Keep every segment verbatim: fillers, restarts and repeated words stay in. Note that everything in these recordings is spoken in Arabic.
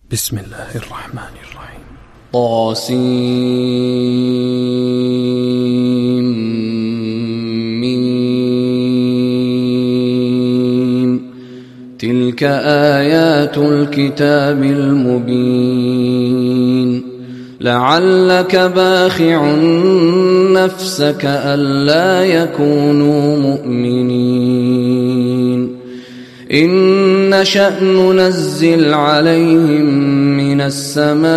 بسم الله الرحمن الرحيم. طاسيم. تلك آيات الكتاب المبين. لعلك باخع نفسك ألا يكونوا مؤمنين إن نشأ ننزل عليهم من السماء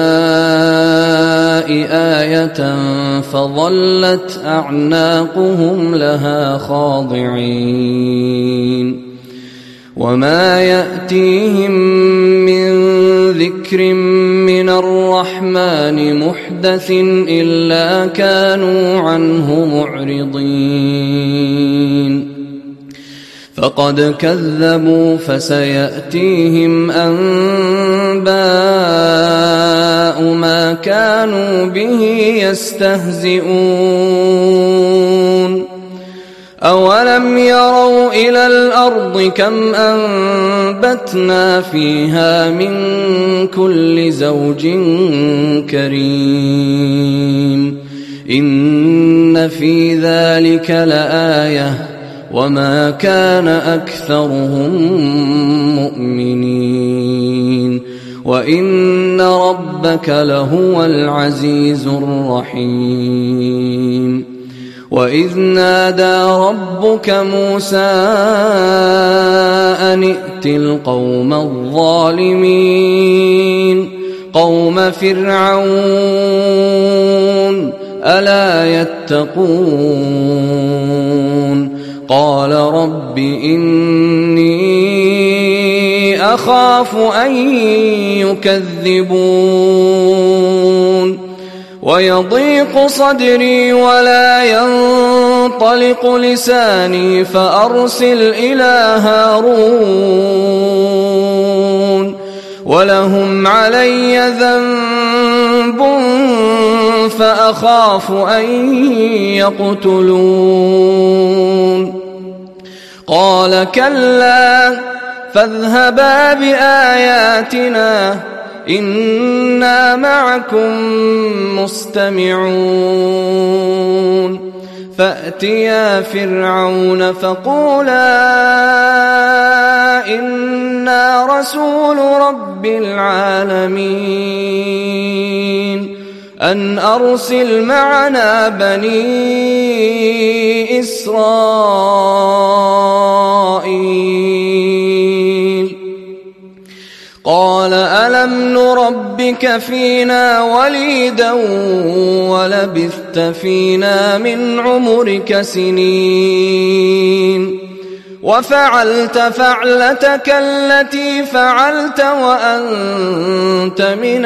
آية فظلت أعناقهم لها خاضعين وما يأتيهم من ذكر من الرحمن محدث إلا كانوا عنه معرضين فقد كذبوا فسيأتيهم أنباء ما كانوا به يستهزئون أولم يروا إلى الأرض كم أنبتنا فيها من كل زوج كريم إن في ذلك لآية وما كان أكثرهم مؤمنين وإن ربك لهو العزيز الرحيم وإذ نادى ربك موسى أن ائت القوم الظالمين قوم فرعون ألا يتقون قال رب إني أخاف أن يكذبون ويضيق صدري ولا ينطلق لساني فأرسل إلى هارون ولهم علي ذنب فأخاف أن يقتلون قال كلا فاذهبا بآياتنا إنا معكم مستمعون فأتيا فرعون فقولا إنا رسول رب العالمين أن أرسل معنا بني إسرائيل قال ألم نربك فينا وليدا ولبثت فينا من عمرك سنين وفعلت فعلتك التي فعلت وأنت من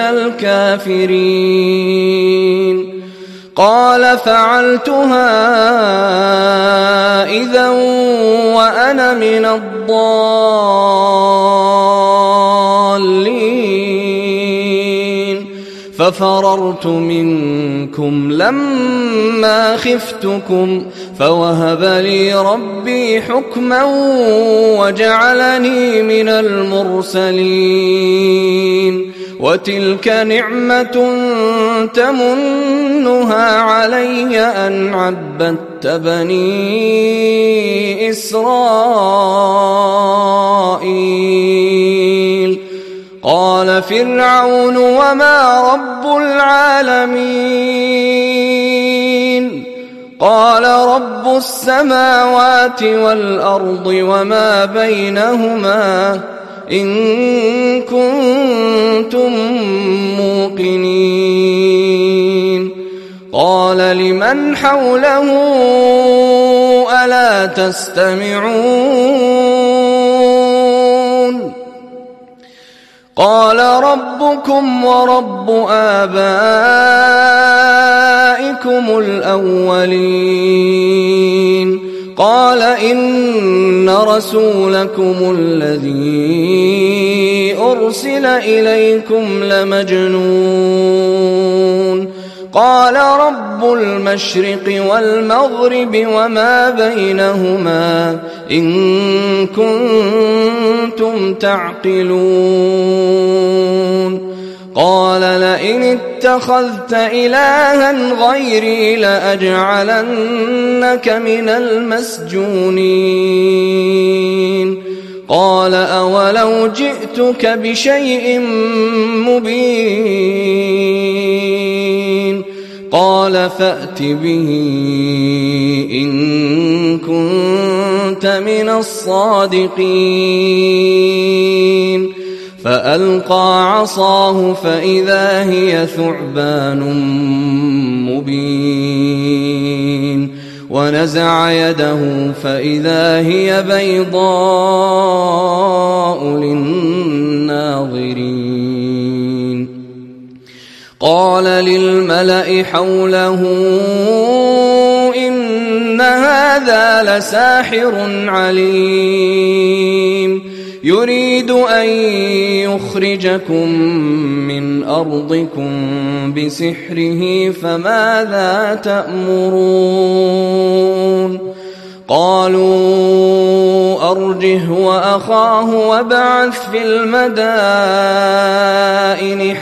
الكافرين قال فعلتها إذا وأنا من الضالين ففررت منكم لما خفتكم فوهب لي ربي حكما وجعلني من المرسلين وتلك نعمة تمنها علي أن عبدت بني إسرائيل قال فرعون وما رب العالمين قال رب السماوات والأرض وما بينهما إن كنتم موقنين قال لمن حوله ألا تستمعون قال ربكم ورب آبائكم الأولين قال إن رسولكم الذي أرسل إليكم لمجنون قال رب المشرق والمغرب وما بينهما إن كنتم تعقلون قال لئن اتخذت إلها غيري لأجعلنك من المسجونين قال أولو جئتك بشيء مبين قال فأت به إن كنت من الصادقين فألقى عصاه فإذا هي ثعبان مبين ونزع يده فإذا هي بيضاء للناظرين قال للملأ حوله إن هذا لساحر عليم يريد أن يخرجكم من أرضكم بسحره فماذا تأمرون قالوا أرجه وأخاه وابعث في المدائن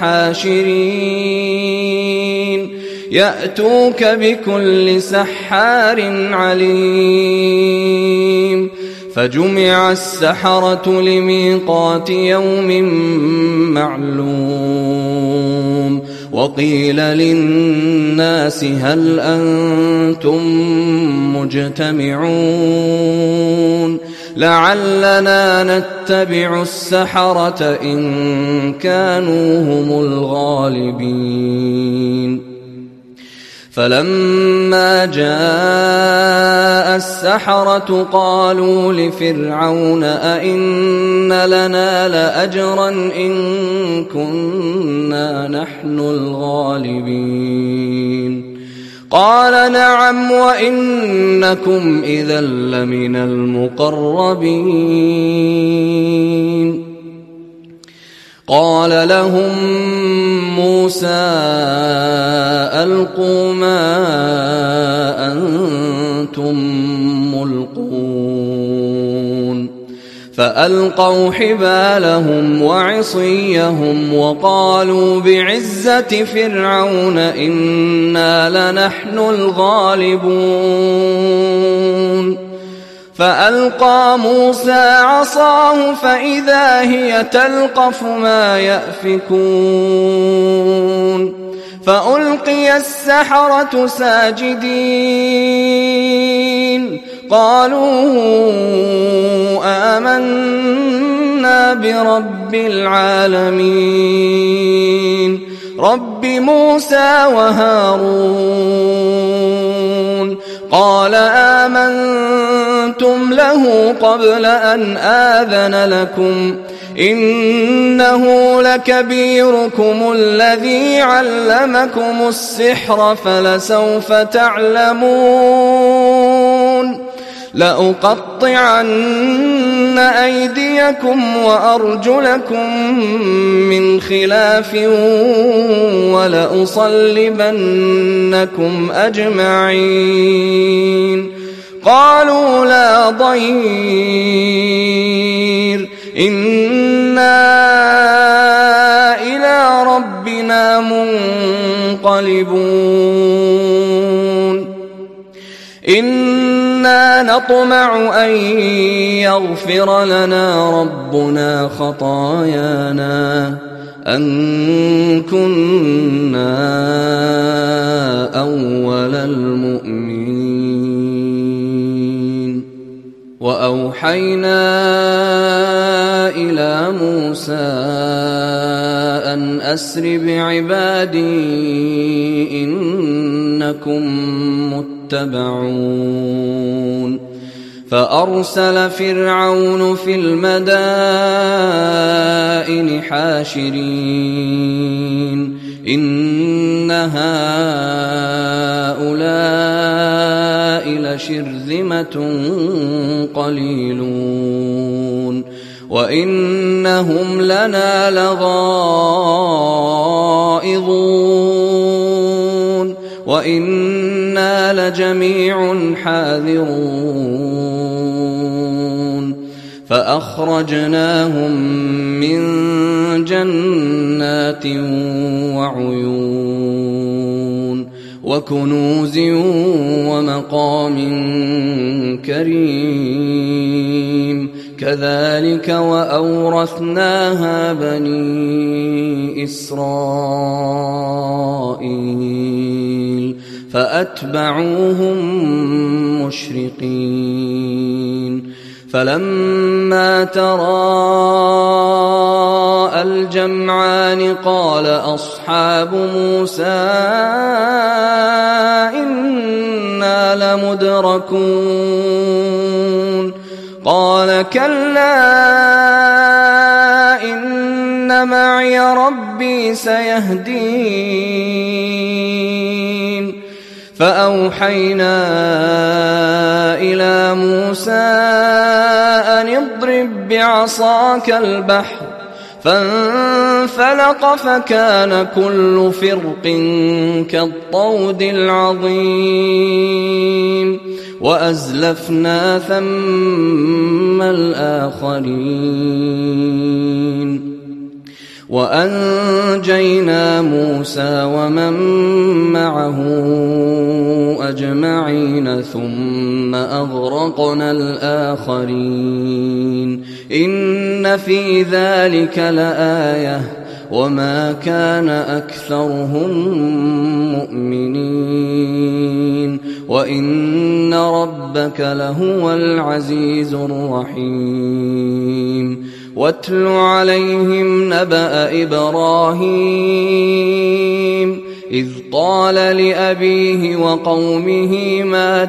حاشرين يأتوك بكل سحار عليم فجمع السحرة لميقات يوم معلوم وقيل للناس هل أنتم مجتمعون لعلنا نتبع السحرة إن كانوا هم الغالبين فلما جاء السحرة قالوا لفرعون أئن لنا لأجرا إن كنا نحن الغالبين قال نعم وإنكم إذا لمن المقربين قال لهم موسى ألقوا ما أنتم ملقون فألقوا حبالهم وعصيهم وقالوا بعزة فرعون إنا لنحن الغالبون فألقى موسى عصاه فإذا هي تلقف ما يأفكون فألقي السحرة ساجدين قالوا آمنا برب العالمين رب موسى وهارون قال آمنتم له قبل أن آذن لكم إنه لكبيركم الذي علمكم السحر فلسوف تعلمون لأقطعن أيديكم وأرجلكم من خلاف ولأصلبنكم أجمعين قالوا لا ضير إنا إلى ربنا منقلبون إنا نطمع أن يغفر لنا ربنا خطايانا أن كنا أول المؤمنين وأوحينا إلى موسى أن أسر بعبادي إنكم متبعون فأرسل فرعون في المدائن حاشرين إن هؤلاء لشرذمة قليلون وإنهم لنا لغائظون وإنا لجميع حاذرون فأخرجناهم من جنات وجنات وعيون وكنوز ومقام كريم كذلك وأورثناها بني إسرائيل فأتبعوهم مشرقين فلما تراءى الجمعان قال أصحاب موسى إنا لمدركون قال كلا إن معي ربي سيهدين فأوحينا إلى موسى أن اضرب بعصاك البحر فانفلق فكان كل فرق كالطود العظيم وأزلفنا ثم الآخرين وأنجينا موسى ومن معه أجمعين ثم أغرقنا الآخرين إن في ذلك لآية وما كان أكثرهم مؤمنين وإن ربك لهو العزيز الرحيم واتل عليهم نبأ إبراهيم إذ قال لأبيه وقومه ما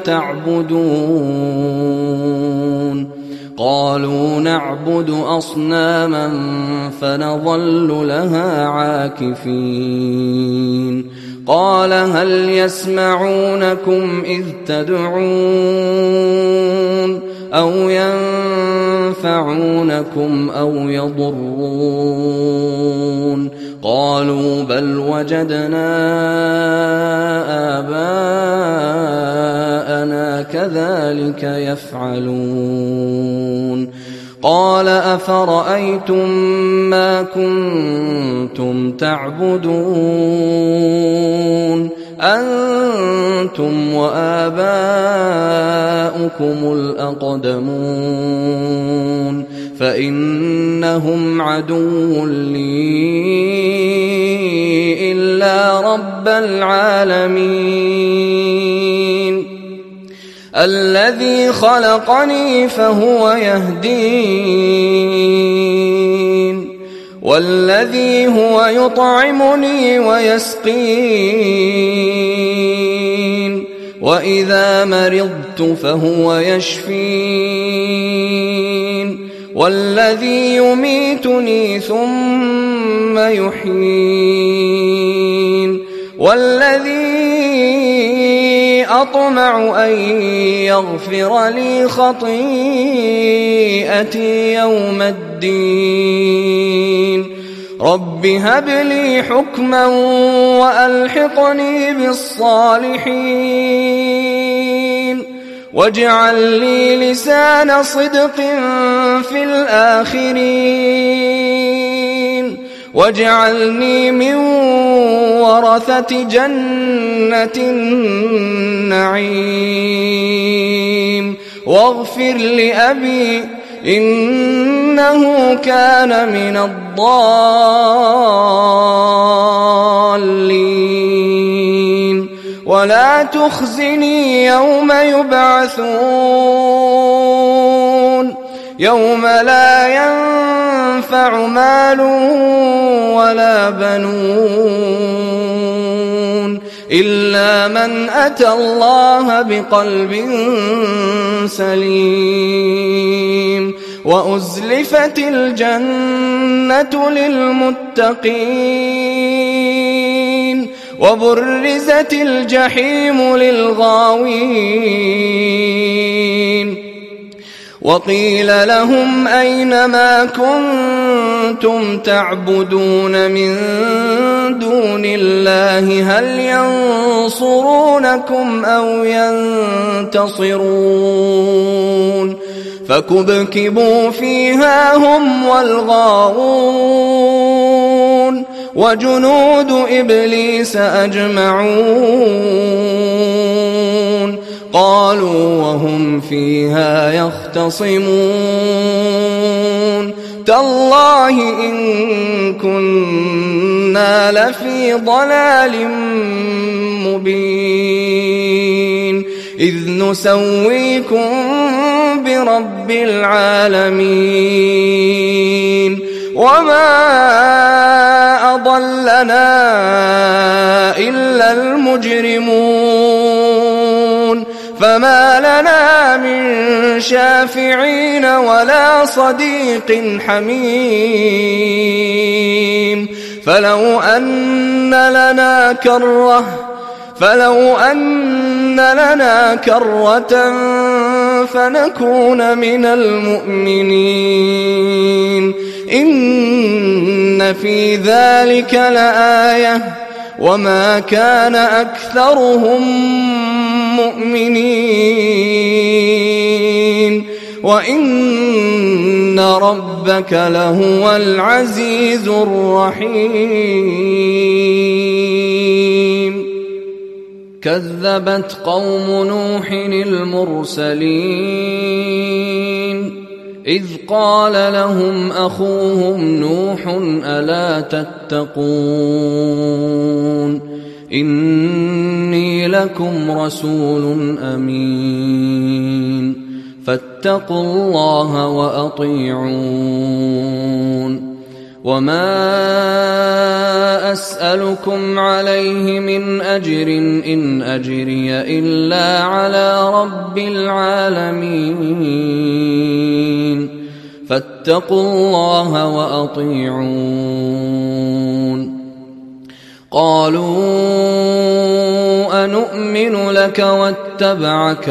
تعبدون قالوا نعبد أصناما فنظل لها عاكفين قال هل يسمعونكم إذ تدعون أو ينفعونكم أو يضرون قالوا بل وجدنا آباءنا كذلك يفعلون قال أفرأيتم ما كنتم تعبدون أنتم وآباؤكم الأقدمون فإنهم عدو لي إلا رب العالمين الذي خلقني فهو يهدين والذي هو يطعمني ويسقين وإذا مرضت فهو يشفين والذي يميتني ثم يحيين والذي أطمع أن يغفر لي خطيئتي يوم الدين رب هب لي حكما وألحقني بالصالحين واجعل لي لسان صدق في الآخرين واجعلني من ورثة جنة النعيم واغفر لأبي إنه كان من الضالين ولا تخزني يوم يبعثون يوم لا ينفع مال ولا بنون إلا من أتى الله بقلب سليم وأزلفت الجنة للمتقين وبرزت الجحيم للغاوين وقيل لهم أين ما كنتم تعبدون من دون الله هل ينصرونكم أو ينتصرون فكبكبوا فيها هم والغاوون وجنود إبليس أجمعون قالوا وهم فيها يختصمون تالله إن كنا لفي ضلال مبين إذ نسويكم برب العالمين وما أضلنا إلا المجرمون فما لنا من شافعين ولا صديق حميم فلو أن لنا كرة فلو أن لنا كرة فنكون من المؤمنين إن في ذلك لآية وما كان أكثرهم مؤمنين وإن ربك لهو العزيز الرحيم كذبت قوم نوح المرسلين إذ قال لهم أخوهم نوح ألا تتقون إني لكم رسول أمين فاتقوا الله وأطيعون وما أسألكم عليه من أجر إن أجري إلا على رب العالمين فاتقوا الله وأطيعون قالوا أنؤمن لك واتبعك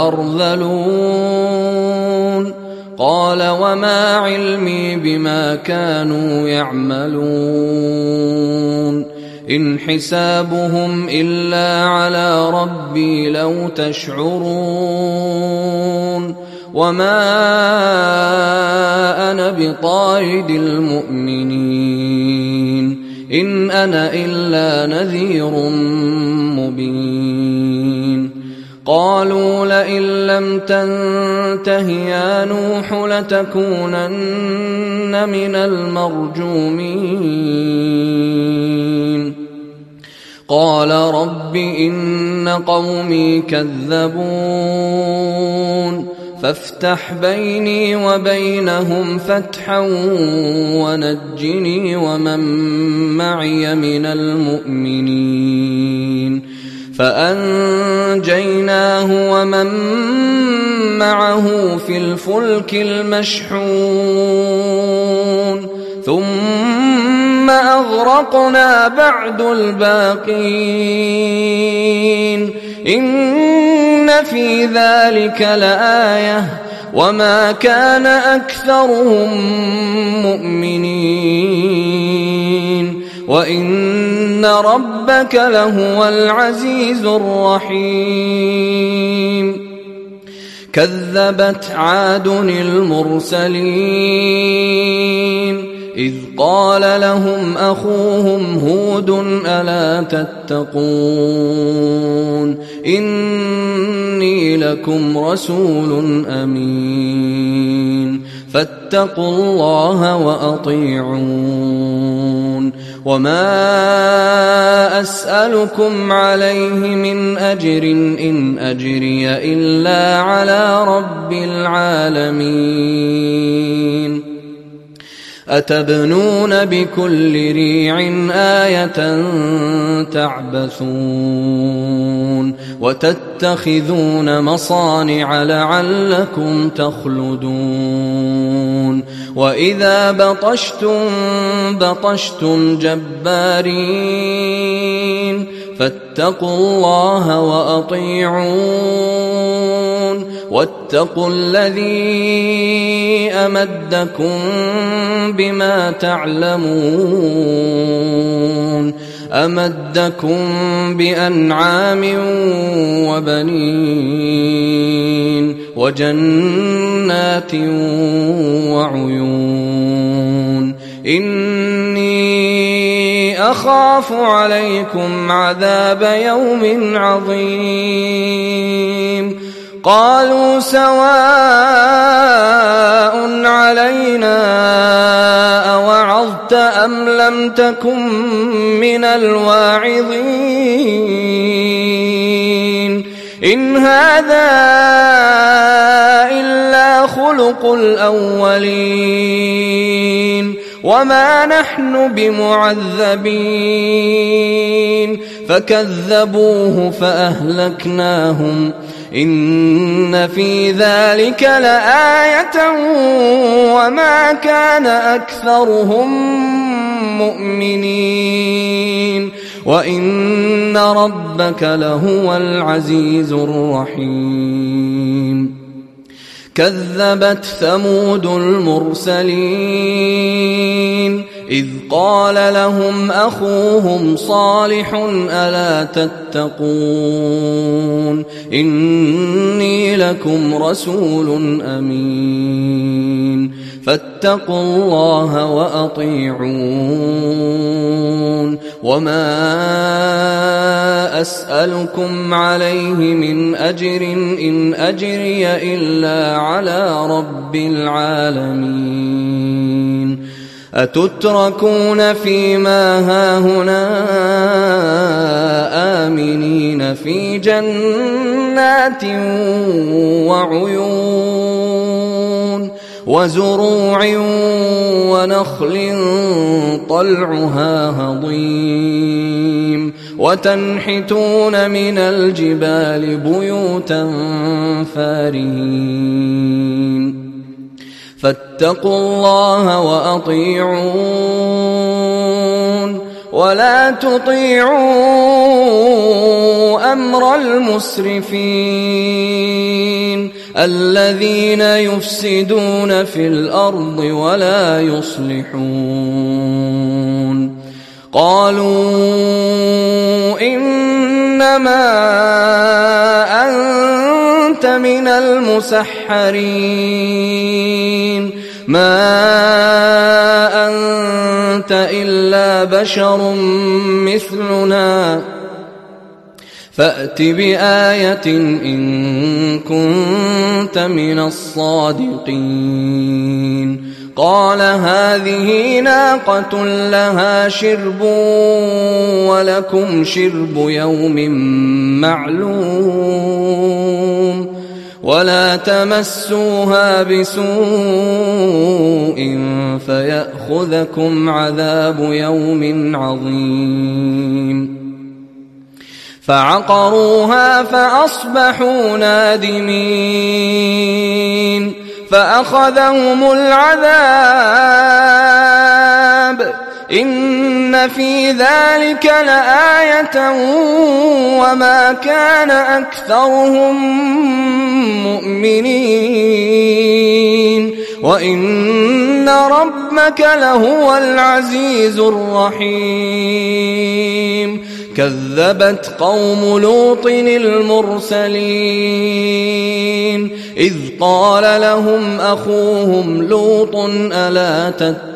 الأرذلون قال وما علمي بما كانوا يعملون إن حسابهم إلا على ربي لو تشعرون وما أنا بطارد المؤمنين إن أنا إلا نذير مبين قالوا لئن لم تنته يا نوح لتكونن من المرجومين قال رب إن قومي كذبون فافتح بيني وبينهم فتحا ونجني ومن معي من المؤمنين فأنجيناه ومن معه في الفلك المشحون ثم أغرقنا بعد الباقين إن في ذلك لآية وما كان أكثرهم مؤمنين وإن ربك لهو العزيز الرحيم كذبت عاد المرسلين إذ قال لهم أخوهم هود ألا تتقون إني لكم رسول أمين فاتقوا الله وأطيعون وما أسألكم عليه من أجر إن أجري إلا على رب العالمين أتبنون بكل ريع آية تعبثون وتتخذون مصانع لعلكم تخلدون وإذا بطشتم بطشتم جبارين فاتقوا الله وأطيعون واتقوا الذي أمدكم بما تعلمون أمدكم بأنعام وبنين وجنات وعيون إني أخاف عليكم عذاب يوم عظيم. قالوا سواء علينا أوعظت أم لم تكن من الواعظين إن هذا إلا خلق الأولين وما نحن بمعذبين. فكذبوه فأهلكناهم إن في ذلك لآية وما كان أكثرهم مؤمنين وإن ربك لهو العزيز الرحيم. كذبت ثمود المرسلين إذ قال لهم أخوهم صالح ألا تتقون إني لكم رسول أمين فاتقوا الله وأطيعون وما أسألكم عليه من أجر إن أجري إلا على رب العالمين. أتتركون فيما هاهنا آمنين في جنات وعيون وزروع ونخل طلعها هضيم وتنحتون من الجبال بيوتا فارهين فاتقوا الله وأطيعون ولا تطيعوا أمر المسرفين الذين يفسدون في الأرض ولا يصلحون. قالوا إنما أنت من المسحرين ما أنت إلا بشر مثلنا فأت بآية إن كنت من الصادقين. قال هذه ناقة لها شرب ولكم شرب يوم معلوم ولا تمسوها بسوء فيأخذكم عذاب يوم عظيم. فعقروها فأصبحوا نادمين فأخذهم العذاب إن في ذلك لآية وما كان أكثرهم مؤمنين وإن ربك لهو العزيز الرحيم. كذبت قوم لوط المرسلين إذ قال لهم أخوهم لوط ألا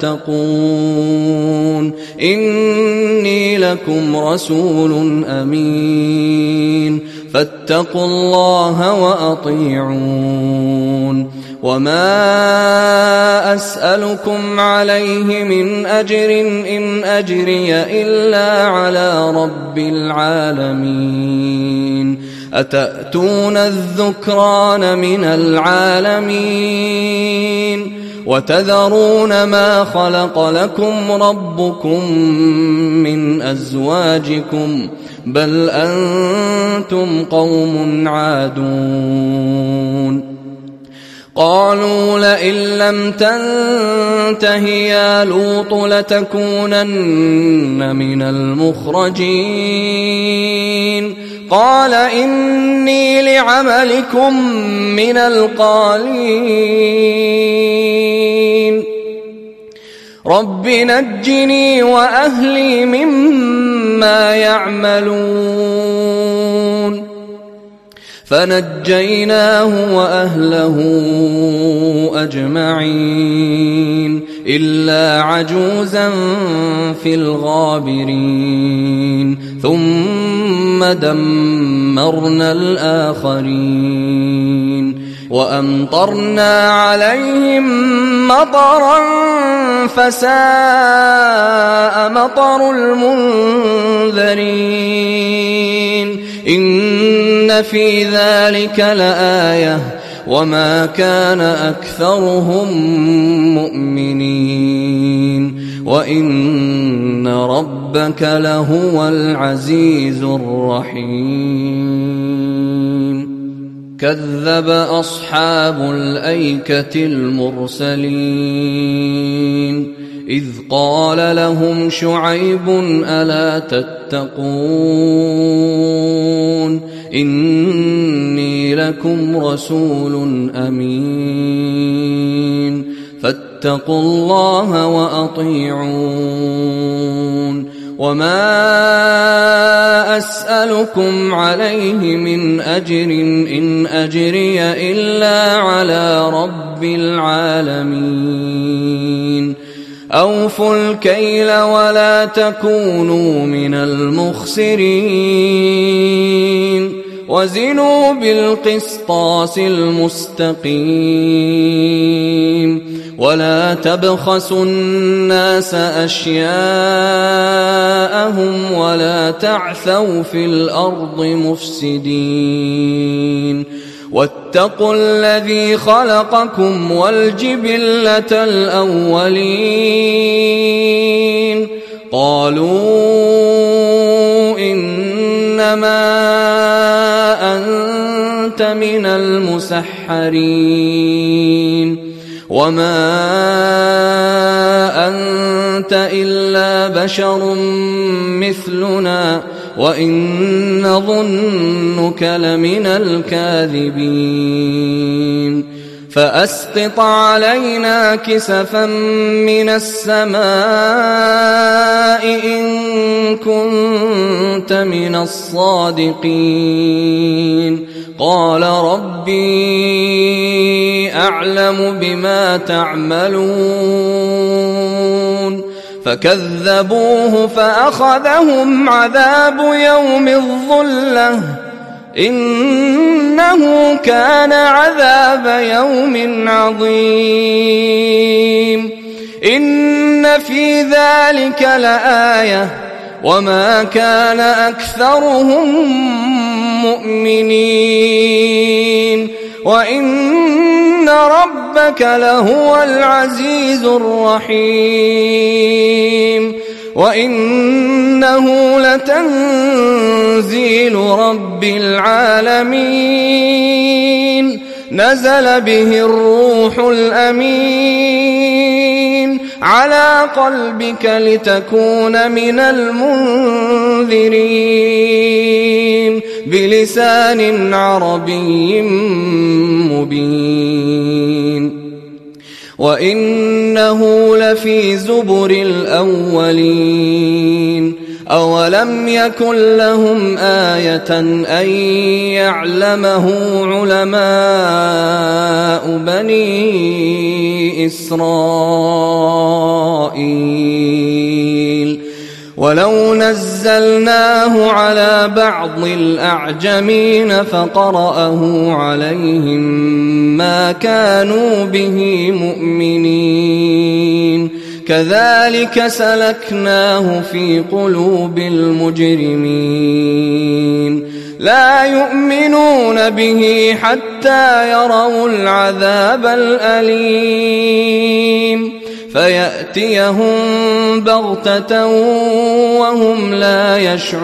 تتقون إني لكم رسول أمين فاتقوا الله وأطيعون وما أسألكم عليه من أجر إن أجري إلا على رب العالمين. أتأتون الذكران من العالمين وتذرون ما خلق لكم ربكم من أزواجكم بل أنتم قوم عادون. قالوا لئن لم تنته يا لوط لتكونن من المخرجين. قال إني لعملكم من القالين رب نجني وأهلي مما يعملون. فنجيناه وأهله أجمعين إلا عجوزا في الغابرين ثم دمرنا الآخرين وأمطرنا عليهم مطرا فساء مطر المنذرين إن في ذلك لآية وما كان أكثرهم مؤمنين وإن ربك لهو العزيز الرحيم كذب أصحاب الأيكة المرسلين إذ قال لهم شعيب ألا تتقون إني لكم رسول أمين فاتقوا الله وأطيعون وما أسألكم عليه من أجر إن أجري إلا على رب العالمين أوفوا الكيل ولا تكونوا من المخسرين وزنوا بالقسطاس المستقيم ولا تبخسوا الناس أشياءهم ولا تعثوا في الأرض مفسدين واتقوا الذي خلقكم والجبلة الأولين قالوا إنما أنت من المسحرين وما أنت إلا بشر مثلنا وإن نظنك لمن الكاذبين فأسقط علينا كسفا من السماء إن كنت من الصادقين قال ربي أعلم بما تعملون فكذبوه فأخذهم عذاب يوم الظلة إنه كان عذاب يوم عظيم إن في ذلك لآية وما كان أكثرهم مؤمنين وإن ربك لهو العزيز الرحيم وإنه لتنزيل رب العالمين نزل به الروح الأمين على قلبك لتكون من المنذرين بلسان عربي مبين وإنه لفي زبر الأولين أولم يكن لهم آية أن يعلمه علماء بني إسرائيل ولو نزلناه على بعض الأعجمين فقرأه عليهم ما كانوا به مؤمنين كذلك سلكناه في قلوب المجرمين لا يؤمنون به حتى يروا العذاب الأليم فيأتيهم بغتة وهم لا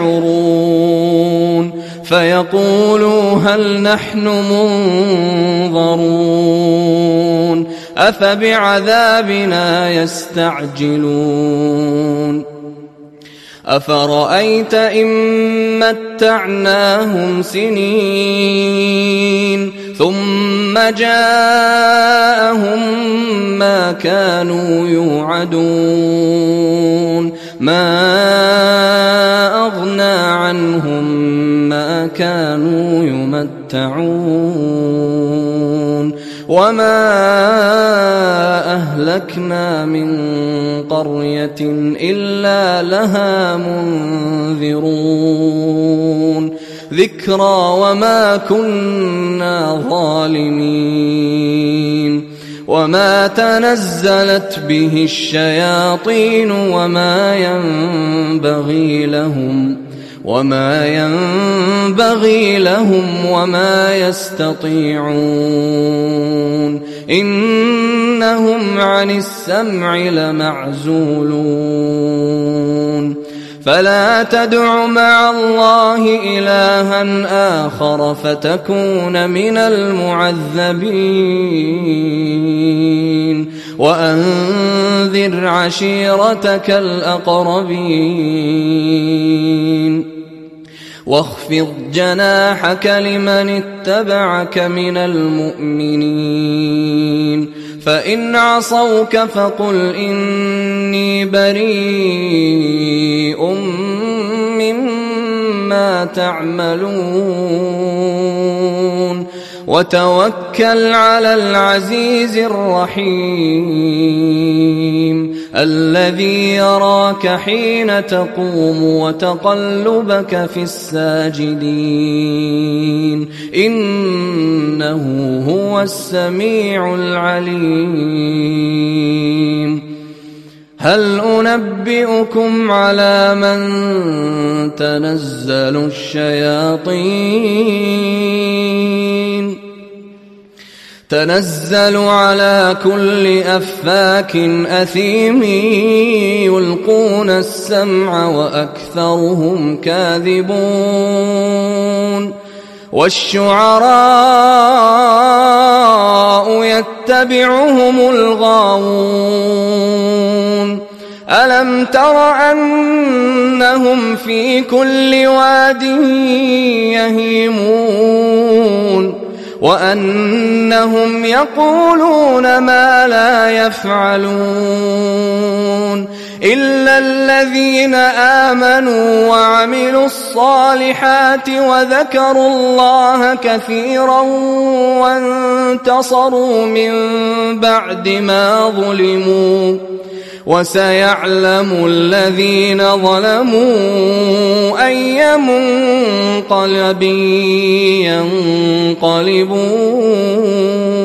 يشعرون فيقولوا هل نحن منظرون أفبعذابنا يستعجلون أفرأيت إن متعناهم سنين ثم جاءهم ما كانوا يوعدون ما أغنى عنهم ما كانوا يمتعون وما أهلكنا من قرية إلا لها منذرون ذكرى وما كنا ظالمين وما تنزلت به الشياطين وما ينبغي لهم وما ينبغي لهم وما يستطيعون إنهم عن السمع لمعزولون فلا تدع مع الله إلها آخر فتكون من المعذبين وأنذر عشيرتك الأقربين واخفض جناحك لمن اتبعك من المؤمنين فإن عصوك فقل إني بريء مما تعملون وتوكل على العزيز الرحيم الذي يراك حين تقوم وتقلبك في الساجدين إنه هو السميع العليم هل أنبئكم على من تنزل الشياطين تنزل على كل أفاك أثيم يلقون السمع وأكثرهم كاذبون والشعراء يتبعهم الغاوون ألم تر أنهم في كل واد يهيمون وأنهم يقولون ما لا يفعلون إلا الذين آمنوا وعملوا الصالحات وذكروا الله كثيرا وانتصروا من بعد ما ظلموا وسيعلم الذين ظلموا أي منقلب ينقلبون